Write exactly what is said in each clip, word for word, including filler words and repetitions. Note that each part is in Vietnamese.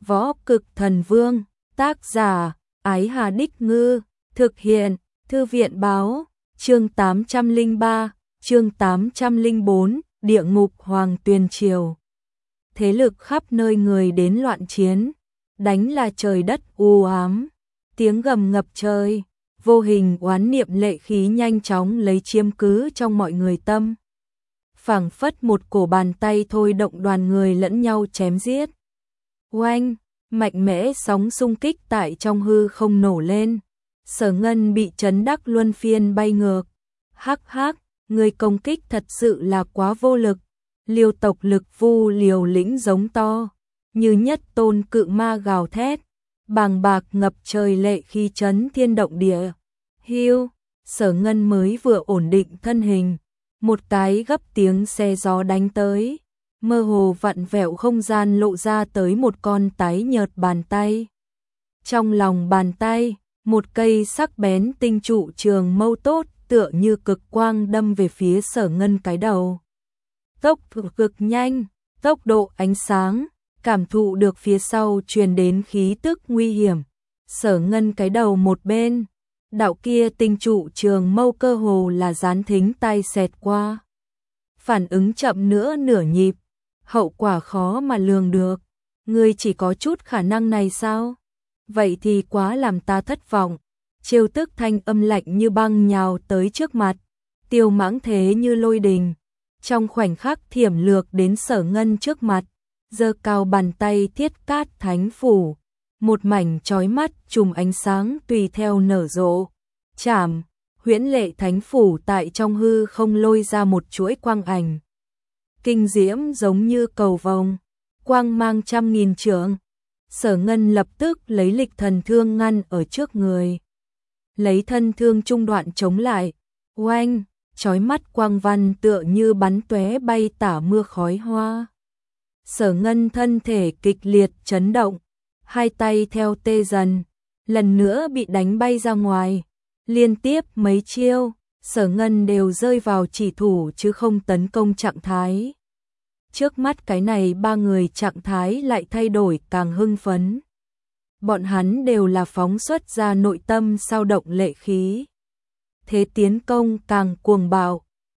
Võ Cực Thần Vương, tác giả, Ái Hà Đích Ngư, thực hiện, Thư viện Báo, chương tám trăm lẻ ba, chương tám trăm lẻ bốn, Địa ngục Hoàng Tuyền Triều. Thế lực khắp nơi người đến loạn chiến, đánh là trời đất u ám, tiếng gầm ngập trời, vô hình oán niệm lệ khí nhanh chóng lấy chiếm cứ trong mọi người tâm. Phảng phất một cổ bàn tay thôi động đoàn người lẫn nhau chém giết. Oanh, mạnh mẽ sóng xung kích tại trong hư không nổ lên. Sở Ngân bị chấn đắc luân phiên bay ngược. Hắc hắc, người công kích thật sự là quá vô lực. Liêu tộc Lực Vu liều lĩnh giống to, như nhất tôn cự ma gào thét, bàng bạc ngập trời lệ khí chấn thiên động địa. Hiu, Sở Ngân mới vừa ổn định thân hình, một cái gấp tiếng xe gió đánh tới, mơ hồ vặn vẹo không gian lộ ra tới một con tái nhợt bàn tay. Trong lòng bàn tay, một cây sắc bén tinh trụ trường mâu tốt tựa như cực quang đâm về phía Sở Ngân cái đầu. Tốc độ cực nhanh, tốc độ ánh sáng, cảm thụ được phía sau truyền đến khí tức nguy hiểm. Sở Ngân cái đầu một bên, đạo kia tinh trụ trường mâu cơ hồ là dán thính tai xẹt qua. Phản ứng chậm nữa nửa nhịp, hậu quả khó mà lường được. Ngươi chỉ có chút khả năng này sao? Vậy thì quá làm ta thất vọng. Chiêu tức thanh âm lạnh như băng nhào tới trước mặt, Tiêu Mãng thế như lôi đình. Trong khoảnh khắc thiểm lược đến Sở Ngân trước mặt, giơ cao bàn tay thiết cát thánh phủ, một mảnh chói mắt chùm ánh sáng tùy theo nở rộ. Chảm, huyễn lệ thánh phủ tại trong hư không lôi ra một chuỗi quang ảnh. Kinh diễm giống như cầu vồng, quang mang trăm nghìn trượng. Sở Ngân lập tức lấy lịch thần thương ngăn ở trước người. Lấy thân thương trung đoạn chống lại, oanh, chói mắt quang văn tựa như bắn tóe bay tả mưa khói hoa. Sở Ngân thân thể kịch liệt chấn động, hai tay theo tê dần, lần nữa bị đánh bay ra ngoài. Liên tiếp mấy chiêu, Sở Ngân đều rơi vào chỉ thủ chứ không tấn công trạng thái. Trước mắt cái này ba người trạng thái lại thay đổi càng hưng phấn. Bọn hắn đều là phóng xuất ra nội tâm sao động lệ khí. Thế tiến công càng cuồng bạo,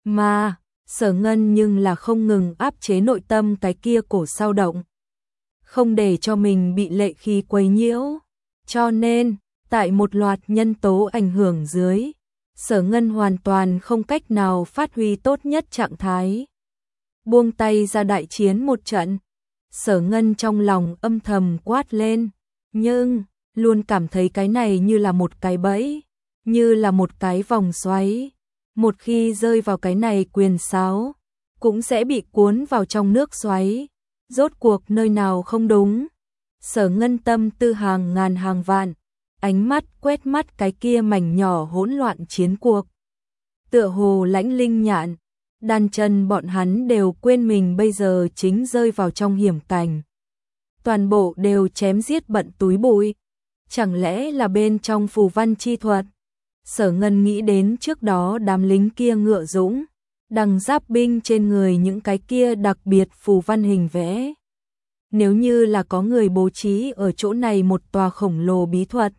mà Sở Ngân nhưng là không ngừng áp chế nội tâm cái kia cổ sao động, không để cho mình bị lệ khí quấy nhiễu. Cho nên, tại một loạt nhân tố ảnh hưởng dưới, Sở Ngân hoàn toàn không cách nào phát huy tốt nhất trạng thái. Buông tay ra đại chiến một trận, Sở Ngân trong lòng âm thầm quát lên, nhưng luôn cảm thấy cái này như là một cái bẫy, như là một cái vòng xoáy. Một khi rơi vào cái này quyền sáo, cũng sẽ bị cuốn vào trong nước xoáy. Rốt cuộc nơi nào không đúng? Sở Ngân tâm tư hàng ngàn hàng vạn, ánh mắt quét mắt cái kia mảnh nhỏ hỗn loạn chiến cuộc. Tựa hồ Lãnh Linh Nhạn, Đan Chân bọn hắn đều quên mình bây giờ chính rơi vào trong hiểm cảnh. Toàn bộ đều chém giết bận túi bụi. Chẳng lẽ là bên trong phù văn chi thuật? Sở Ngân nghĩ đến trước đó đám lính kia ngựa dũng, đằng giáp binh trên người những cái kia đặc biệt phù văn hình vẽ. Nếu như là có người bố trí ở chỗ này một tòa khổng lồ bí thuật,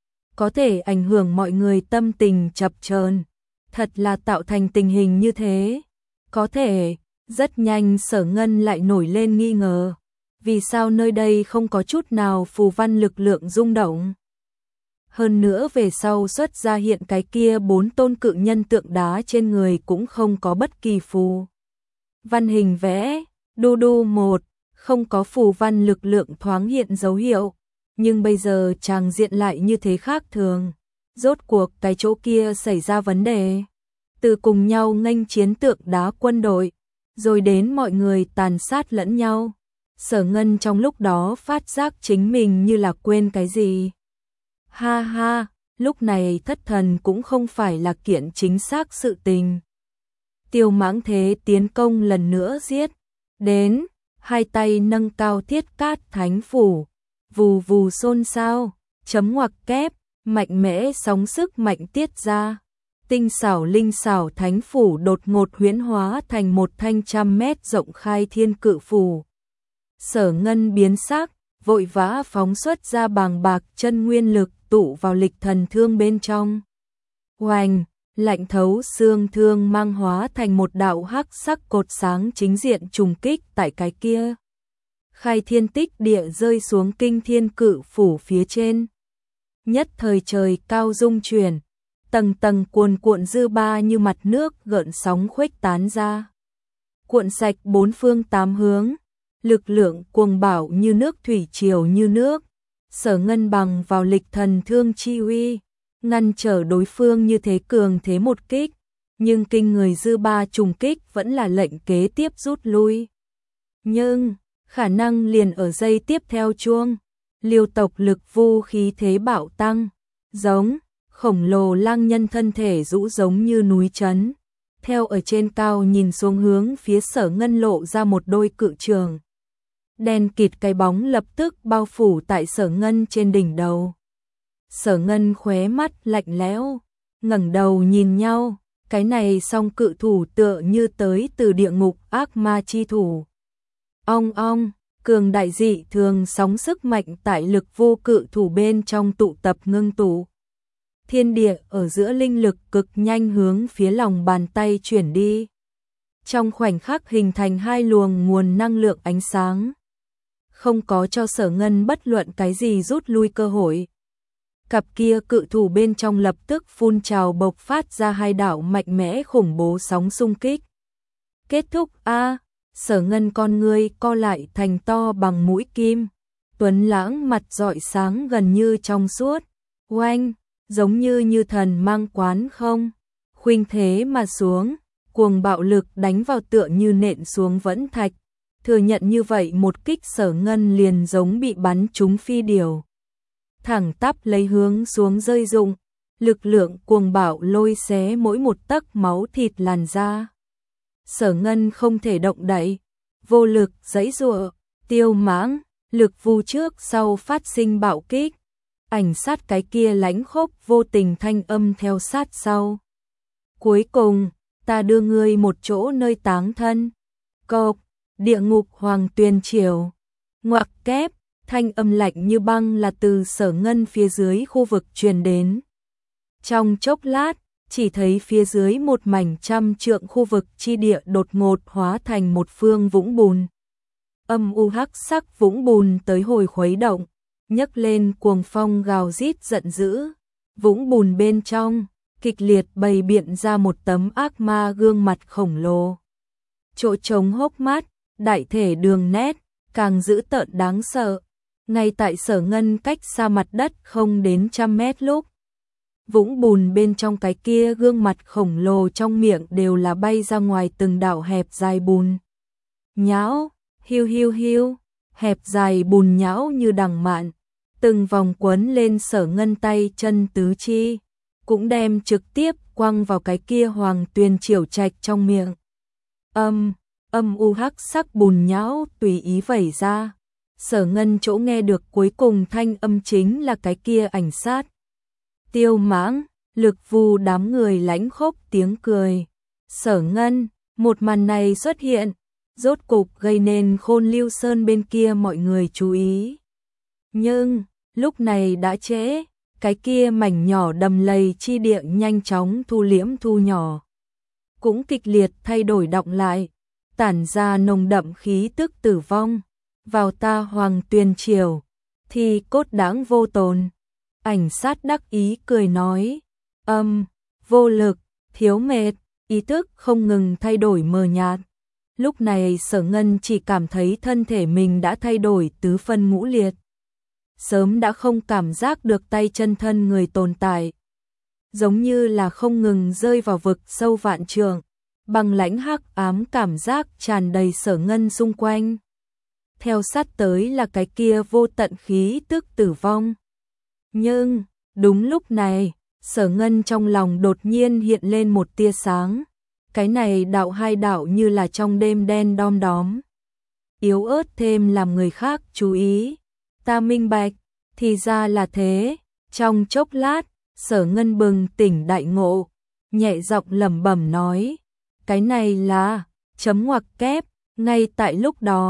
có thể ảnh hưởng mọi người tâm tình chập chờn, thật là tạo thành tình hình như thế. Có thể, rất nhanh Sở Ngân lại nổi lên nghi ngờ, vì sao nơi đây không có chút nào phù văn lực lượng rung động. Hơn nữa về sau xuất ra hiện cái kia bốn tôn cự nhân tượng đá trên người cũng không có bất kỳ phù văn hình vẽ. Đu đu một, không có phù văn lực lượng thoáng hiện dấu hiệu, nhưng bây giờ tràng diện lại như thế khác thường. Rốt cuộc cái chỗ kia xảy ra vấn đề. Từ cùng nhau nghênh chiến tượng đá quân đội, rồi đến mọi người tàn sát lẫn nhau. Sở Ngân trong lúc đó phát giác chính mình như là quên cái gì. Ha ha, lúc này thất thần cũng không phải là kiện chính xác sự tình. Tiêu Mãng thế tiến công lần nữa giết đến, hai tay nâng cao thiết cát thánh phủ, vù vù xôn xao, chấm ngoặc kép, mạnh mẽ sóng sức mạnh tiết ra. Tinh xảo linh xảo thánh phủ đột ngột huyễn hóa thành một thanh trăm mét rộng khai thiên cự phủ. Sở Ngân biến sắc, vội vã phóng xuất ra bàng bạc chân nguyên lực tụ vào lịch thần thương bên trong. Oanh, lạnh thấu xương thương mang hóa thành một đạo hắc sắc cột sáng chính diện trùng kích tại cái kia. Khai thiên tích địa rơi xuống kinh thiên cự phủ phía trên. Nhất thời trời cao rung chuyển, tầng tầng cuồn cuộn dư ba như mặt nước gợn sóng khuếch tán ra. Cuộn sạch bốn phương tám hướng, lực lượng cuồng bạo như nước thủy triều như nước. Sở Ngân bằng vào lịch thần thương chi uy, ngăn trở đối phương như thế cường thế một kích, nhưng kinh người dư ba trùng kích vẫn là lệnh kế tiếp rút lui. Nhưng, khả năng liền ở giây tiếp theo chuông, Liêu tộc lực vu khí thế bạo tăng, giống, khổng lồ lang nhân thân thể rũ giống như núi chấn. Theo ở trên cao nhìn xuống hướng phía Sở Ngân lộ ra một đôi cự trường. Đen kịt cái bóng lập tức bao phủ tại Sở Ngân trên đỉnh đầu. Sở Ngân khóe mắt lạnh lẽo, ngẩng đầu nhìn nhau, cái này song cự thủ tựa như tới từ địa ngục ác ma chi thủ. Ong ong, cường đại dị thường sóng sức mạnh tại lực vô cự thủ bên trong tụ tập ngưng tụ. Thiên địa ở giữa linh lực cực nhanh hướng phía lòng bàn tay chuyển đi. Trong khoảnh khắc hình thành hai luồng nguồn năng lượng ánh sáng. Không có cho Sở Ngân bất luận cái gì rút lui cơ hội. Cặp kia cự thủ bên trong lập tức phun trào bộc phát ra hai đạo mạnh mẽ khủng bố sóng xung kích. Kết thúc a, Sở Ngân con ngươi co lại thành to bằng mũi kim. Tuấn lãng mặt rọi sáng gần như trong suốt. Oanh, giống như như thần mang quán không. Khuynh thế mà xuống, cuồng bạo lực đánh vào tựa như nện xuống vẫn thạch. Thừa nhận như vậy một kích Sở Ngân liền giống bị bắn trúng phi điều. Thẳng tắp lấy hướng xuống rơi rụng, lực lượng cuồng bạo lôi xé mỗi một tấc máu thịt làn da. Sở Ngân không thể động đậy, vô lực giãy giụa, tiêu mãng, lực vu trước sau phát sinh bạo kích. Ảnh sát cái kia lãnh khốc vô tình thanh âm theo sát sau. Cuối cùng, ta đưa ngươi một chỗ nơi táng thân. Cộp, địa ngục hoàng tuyền triều. Ngoặc kép, thanh âm lạnh như băng là từ Sở Ngân phía dưới khu vực truyền đến. Trong chốc lát, chỉ thấy phía dưới một mảnh trăm trượng khu vực chi địa đột ngột hóa thành một phương vũng bùn. Âm u hắc sắc vũng bùn tới hồi khuấy động, nhấc lên cuồng phong gào rít giận dữ. Vũng bùn bên trong, kịch liệt bày biện ra một tấm ác ma gương mặt khổng lồ. Chỗ trống hốc mắt, đại thể đường nét, càng dữ tợn đáng sợ. Ngay tại Sở Ngân cách xa mặt đất không đến trăm mét lúc. Vũng bùn bên trong cái kia gương mặt khổng lồ trong miệng đều là bay ra ngoài từng đạo hẹp dài bùn. Nhão, hiu hiu hiu, hẹp dài bùn nhão như đằng mạn, từng vòng quấn lên Sở Ngân tay chân tứ chi, cũng đem trực tiếp quăng vào cái kia hoàng tuyền triều trạch trong miệng. Âm, âm u hắc sắc bùn nhão tùy ý vẩy ra. Sở Ngân chỗ nghe được cuối cùng thanh âm chính là cái kia ảnh sát. Tiêu mãng, lực vu đám người lãnh khốc tiếng cười. Sở Ngân, một màn này xuất hiện, rốt cục gây nên Khôn Lưu Sơn bên kia mọi người chú ý. Nhưng, lúc này đã trễ, cái kia mảnh nhỏ đầm lầy chi địa nhanh chóng thu liễm thu nhỏ. Cũng kịch liệt thay đổi động lại, tản ra nồng đậm khí tức tử vong. Vào ta hoàng tuyền triều, thì cốt đáng vô tồn. Ảnh sát đắc ý cười nói, âm, vô lực, thiếu mệt, ý thức không ngừng thay đổi mờ nhạt. Lúc này Sở Ngân chỉ cảm thấy thân thể mình đã thay đổi tứ phân ngũ liệt. Sớm đã không cảm giác được tay chân thân người tồn tại. Giống như là không ngừng rơi vào vực sâu vạn trượng, bằng lãnh hắc ám cảm giác tràn đầy Sở Ngân xung quanh. Theo sát tới là cái kia vô tận khí tức tử vong. Nhưng, đúng lúc này, Sở Ngân trong lòng đột nhiên hiện lên một tia sáng. Cái này đạo hai đạo như là trong đêm đen đom đóm. Yếu ớt thêm làm người khác chú ý. Ta minh bạch, thì ra là thế. Trong chốc lát, Sở Ngân bừng tỉnh đại ngộ, nhẹ giọng lẩm bẩm nói. Cái này là, chấm ngoặc kép, ngay tại lúc đó.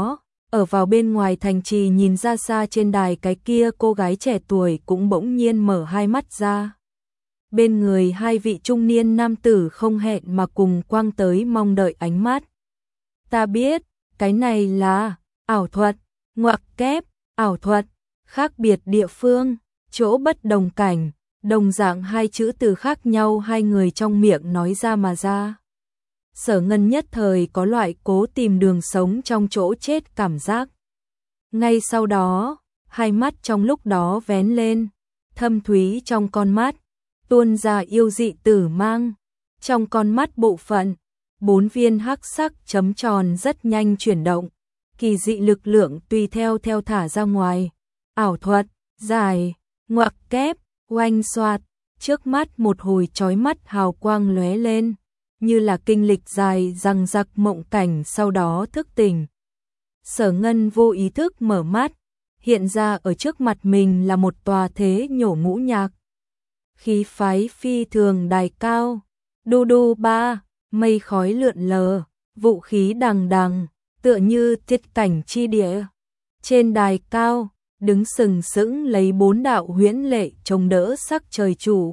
Ở vào bên ngoài thành trì nhìn ra xa trên đài, cái kia cô gái trẻ tuổi cũng bỗng nhiên mở hai mắt ra. Bên người hai vị trung niên nam tử không hẹn mà cùng quang tới mong đợi ánh mắt. Ta biết, cái này là ảo thuật, ngoặc kép, ảo thuật, khác biệt địa phương, chỗ bất đồng cảnh, đồng dạng hai chữ từ khác nhau hai người trong miệng nói ra mà ra. Sở Ngân nhất thời có loại cố tìm đường sống trong chỗ chết cảm giác. Ngay sau đó, hai mắt trong lúc đó vén lên, thâm thúy trong con mắt, tuôn ra yêu dị tử mang. Trong con mắt bộ phận, bốn viên hắc sắc chấm tròn rất nhanh chuyển động, kỳ dị lực lượng tùy theo theo thả ra ngoài. Ảo thuật, dài, ngoặc kép, oanh xoạt, trước mắt một hồi chói mắt hào quang lóe lên, như là kinh lịch dài răng rặc mộng cảnh sau đó thức tỉnh. Sở Ngân vô ý thức mở mắt, hiện ra ở trước mặt mình là một tòa thế nhổ ngũ nhạc. Khí phái phi thường đài cao, đu đu ba, mây khói lượn lờ, vũ khí đằng đằng, tựa như thiết cảnh chi địa. Trên đài cao, đứng sừng sững lấy bốn đạo huyễn lệ chống đỡ sắc trời chủ.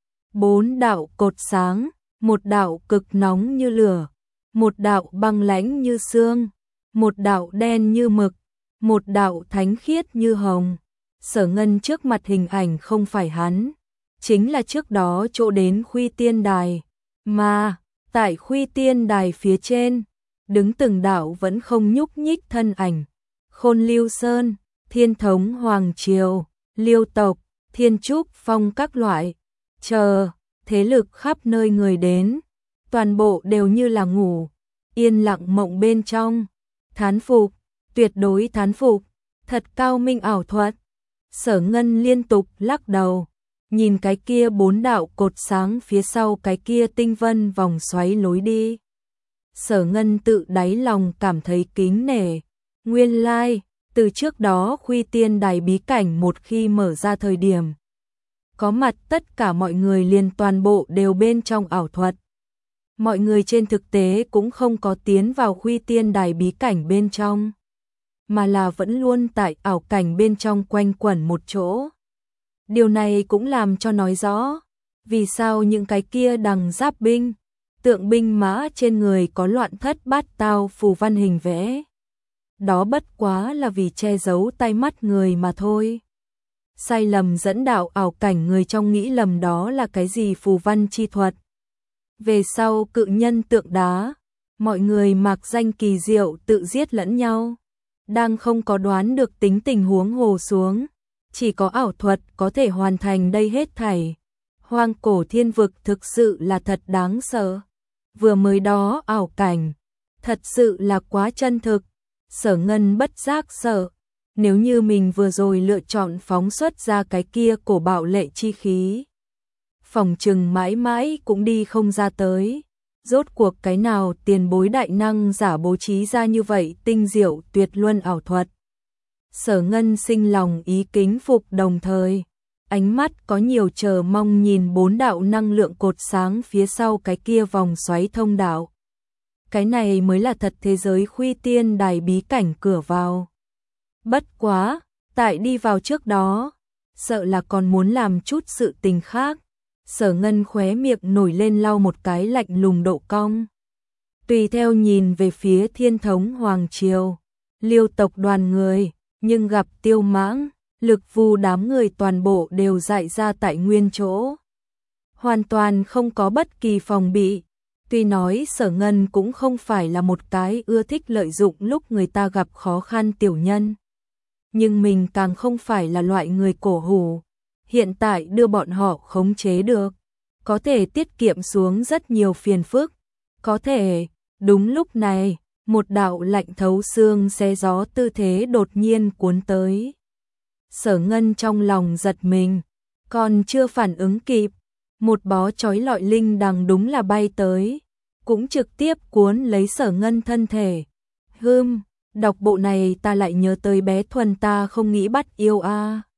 Bốn đạo cột sáng, một đạo cực nóng như lửa, một đạo băng lãnh như sương, một đạo đen như mực, một đạo thánh khiết như hồng. Sở Ngân trước mặt hình ảnh không phải hắn, chính là trước đó chỗ đến Khuy Tiên Đài, mà tại Khuy Tiên Đài phía trên, đứng từng đạo vẫn không nhúc nhích thân ảnh. Khôn Lưu Sơn, Thiên Thống Hoàng Triều, Liêu tộc, Thiên Trúc Phong các loại, chờ, thế lực khắp nơi người đến, toàn bộ đều như là ngủ, yên lặng mộng bên trong. Thán phục, tuyệt đối thán phục, thật cao minh ảo thuật. Sở Ngân liên tục lắc đầu, nhìn cái kia bốn đạo cột sáng phía sau cái kia tinh vân vòng xoáy lối đi. Sở Ngân tự đáy lòng cảm thấy kính nể, nguyên lai, từ trước đó Khuy Tiên Đài bí cảnh một khi mở ra thời điểm, có mặt tất cả mọi người liền toàn bộ đều bên trong ảo thuật. Mọi người trên thực tế cũng không có tiến vào Khuy Tiên Đài bí cảnh bên trong, mà là vẫn luôn tại ảo cảnh bên trong quanh quẩn một chỗ. Điều này cũng làm cho nói rõ, vì sao những cái kia đằng giáp binh, tượng binh mã trên người có loạn thất bát tao phù văn hình vẽ. Đó bất quá là vì che giấu tai mắt người mà thôi. Sai lầm dẫn đạo ảo cảnh, người trong nghĩ lầm đó là cái gì phù văn chi thuật. Về sau cự nhân tượng đá, mọi người mạc danh kỳ diệu tự giết lẫn nhau. Đang không có đoán được tính tình huống hồ xuống, chỉ có ảo thuật có thể hoàn thành đây hết thảy. Hoang cổ thiên vực thực sự là thật đáng sợ. Vừa mới đó ảo cảnh, thật sự là quá chân thực. Sở Ngân bất giác sợ, nếu như mình vừa rồi lựa chọn phóng xuất ra cái kia cổ bạo lệ chi khí, phòng trừng mãi mãi cũng đi không ra tới. Rốt cuộc cái nào tiền bối đại năng giả bố trí ra như vậy tinh diệu tuyệt luân ảo thuật. Sở Ngân sinh lòng ý kính phục, đồng thời ánh mắt có nhiều chờ mong nhìn bốn đạo năng lượng cột sáng phía sau cái kia vòng xoáy thông đạo. Cái này mới là thật thế giới Khuy Tiên Đài bí cảnh cửa vào. Bất quá, tại đi vào trước đó, sợ là còn muốn làm chút sự tình khác. Sở Ngân khóe miệng nổi lên lau một cái lạnh lùng độ cong. Tùy theo nhìn về phía Thiên Thống Hoàng Triều, Liêu tộc đoàn người, nhưng gặp Tiêu Mãng, Lực Vu đám người toàn bộ đều dại ra tại nguyên chỗ. Hoàn toàn không có bất kỳ phòng bị. Tuy nói Sở Ngân cũng không phải là một cái ưa thích lợi dụng lúc người ta gặp khó khăn tiểu nhân, nhưng mình càng không phải là loại người cổ hủ. Hiện tại đưa bọn họ khống chế được, có thể tiết kiệm xuống rất nhiều phiền phức. Có thể, đúng lúc này, một đạo lạnh thấu xương xé gió tư thế đột nhiên cuốn tới. Sở Ngân trong lòng giật mình, còn chưa phản ứng kịp, một bó chói lọi linh đằng đúng là bay tới, cũng trực tiếp cuốn lấy Sở Ngân thân thể. Hừm, đọc bộ này ta lại nhớ tới bé Thuần ta không nghĩ bắt yêu a.